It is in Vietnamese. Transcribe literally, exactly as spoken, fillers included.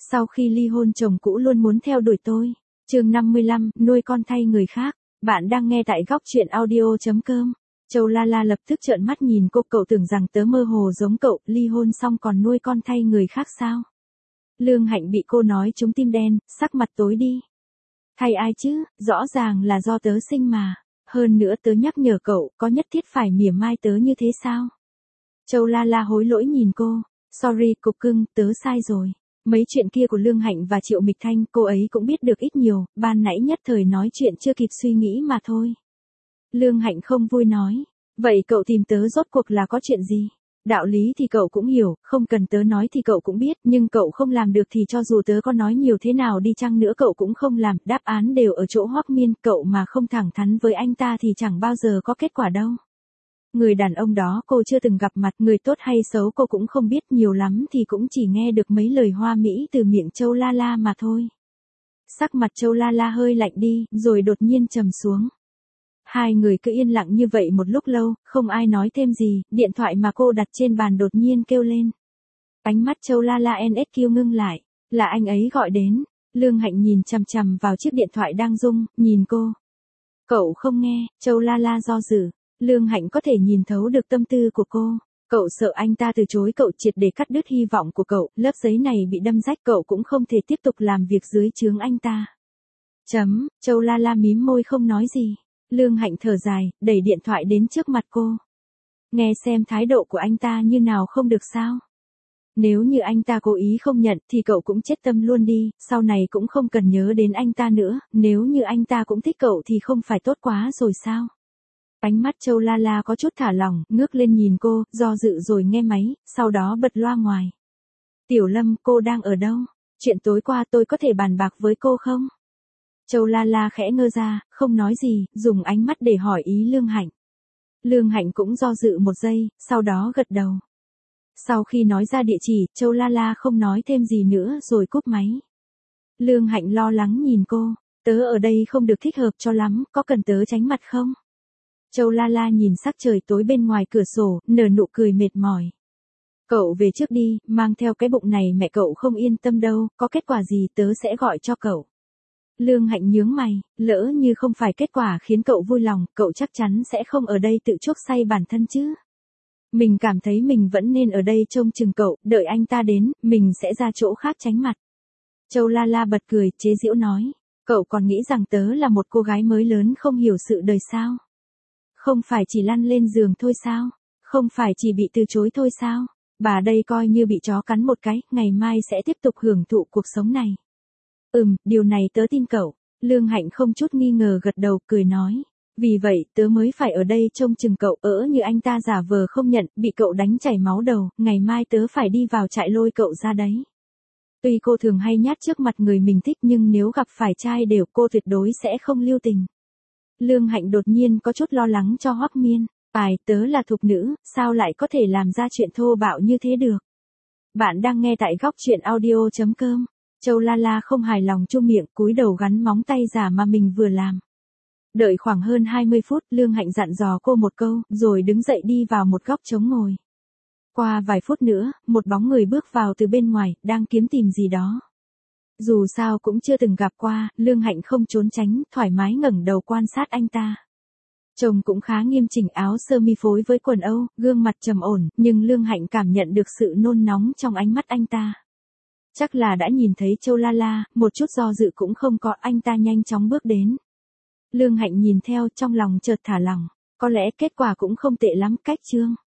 Sau khi ly hôn chồng cũ luôn muốn theo đuổi tôi. Chương năm mươi lăm, nuôi con thay người khác. Bạn đang nghe tại góc truyện audio chấm com. Châu La La lập tức trợn mắt nhìn cô, cậu tưởng rằng tớ mơ hồ giống cậu, ly hôn xong còn nuôi con thay người khác sao? Lương Hạnh bị cô nói trúng tim đen, sắc mặt tối đi. Thay ai chứ, rõ ràng là do tớ sinh mà. Hơn nữa tớ nhắc nhở cậu, có nhất thiết phải mỉa mai tớ như thế sao? Châu La La hối lỗi nhìn cô. Sorry cục cưng, tớ sai rồi. Mấy chuyện kia của Lương Hạnh và Triệu Mịch Thanh cô ấy cũng biết được ít nhiều, ban nãy nhất thời nói chuyện chưa kịp suy nghĩ mà thôi. Lương Hạnh không vui nói, vậy cậu tìm tớ rốt cuộc là có chuyện gì? Đạo lý thì cậu cũng hiểu, không cần tớ nói thì cậu cũng biết, nhưng cậu không làm được thì cho dù tớ có nói nhiều thế nào đi chăng nữa cậu cũng không làm, đáp án đều ở chỗ Hoắc Miên, cậu mà không thẳng thắn với anh ta thì chẳng bao giờ có kết quả đâu. Người đàn ông đó cô chưa từng gặp mặt, người tốt hay xấu cô cũng không biết, nhiều lắm thì cũng chỉ nghe được mấy lời hoa mỹ từ miệng Châu La La mà thôi. Sắc mặt Châu La La hơi lạnh đi, rồi đột nhiên trầm xuống. Hai người cứ yên lặng như vậy một lúc lâu, không ai nói thêm gì, điện thoại mà cô đặt trên bàn đột nhiên kêu lên. Ánh mắt Châu La La en ét quy ngưng lại, là anh ấy gọi đến. Lương Hạnh nhìn chằm chằm vào chiếc điện thoại đang rung, nhìn cô. Cậu không nghe, Châu La La do dự. Lương Hạnh có thể nhìn thấu được tâm tư của cô. Cậu sợ anh ta từ chối cậu triệt để cắt đứt hy vọng của cậu, lớp giấy này bị đâm rách cậu cũng không thể tiếp tục làm việc dưới trướng anh ta. Chấm, Châu La La mím môi không nói gì. Lương Hạnh thở dài, đẩy điện thoại đến trước mặt cô. Nghe xem thái độ của anh ta như nào không được sao. Nếu như anh ta cố ý không nhận thì cậu cũng chết tâm luôn đi, sau này cũng không cần nhớ đến anh ta nữa, nếu như anh ta cũng thích cậu thì không phải tốt quá rồi sao. Ánh mắt Châu La La có chút thả lỏng, ngước lên nhìn cô, do dự rồi nghe máy, sau đó bật loa ngoài. Tiểu Lâm, cô đang ở đâu? Chuyện tối qua tôi có thể bàn bạc với cô không? Châu La La khẽ ngơ ra, không nói gì, dùng ánh mắt để hỏi ý Lương Hạnh. Lương Hạnh cũng do dự một giây, sau đó gật đầu. Sau khi nói ra địa chỉ, Châu La La không nói thêm gì nữa rồi cúp máy. Lương Hạnh lo lắng nhìn cô, tớ ở đây không được thích hợp cho lắm, có cần tớ tránh mặt không? Châu La La nhìn sắc trời tối bên ngoài cửa sổ, nở nụ cười mệt mỏi. Cậu về trước đi, mang theo cái bụng này mẹ cậu không yên tâm đâu, có kết quả gì tớ sẽ gọi cho cậu. Lương Hạnh nhướng mày, lỡ như không phải kết quả khiến cậu vui lòng, cậu chắc chắn sẽ không ở đây tự chuốc say bản thân chứ. Mình cảm thấy mình vẫn nên ở đây trông chừng cậu, đợi anh ta đến, mình sẽ ra chỗ khác tránh mặt. Châu La La bật cười, chế giễu nói, cậu còn nghĩ rằng tớ là một cô gái mới lớn không hiểu sự đời sao? Không phải chỉ lăn lên giường thôi sao? Không phải chỉ bị từ chối thôi sao? Bà đây coi như bị chó cắn một cái, ngày mai sẽ tiếp tục hưởng thụ cuộc sống này. Ừm, điều này tớ tin cậu. Lương Hạnh không chút nghi ngờ gật đầu, cười nói. Vì vậy, tớ mới phải ở đây trông chừng cậu, ỡ như anh ta giả vờ không nhận, bị cậu đánh chảy máu đầu, ngày mai tớ phải đi vào trại lôi cậu ra đấy. Tuy cô thường hay nhát trước mặt người mình thích nhưng nếu gặp phải trai đều cô tuyệt đối sẽ không lưu tình. Lương Hạnh đột nhiên có chút lo lắng cho Hoắc Miên. Ai, tớ là thục nữ, sao lại có thể làm ra chuyện thô bạo như thế được? Bạn đang nghe tại góc truyện audio chấm com. Châu La La không hài lòng chu miệng, cúi đầu gắn móng tay giả mà mình vừa làm. Đợi khoảng hơn hai mươi phút, Lương Hạnh dặn dò cô một câu, rồi đứng dậy đi vào một góc trống ngồi. Qua vài phút nữa, một bóng người bước vào từ bên ngoài, đang kiếm tìm gì đó. Dù sao cũng chưa từng gặp qua, Lương Hạnh không trốn tránh, thoải mái ngẩng đầu quan sát anh ta. Trông cũng khá nghiêm chỉnh, áo sơ mi phối với quần Âu, gương mặt trầm ổn, nhưng Lương Hạnh cảm nhận được sự nôn nóng trong ánh mắt anh ta. Chắc là đã nhìn thấy Châu La La, một chút do dự cũng không có, anh ta nhanh chóng bước đến. Lương Hạnh nhìn theo, trong lòng chợt thả lỏng, có lẽ kết quả cũng không tệ lắm, cách chương.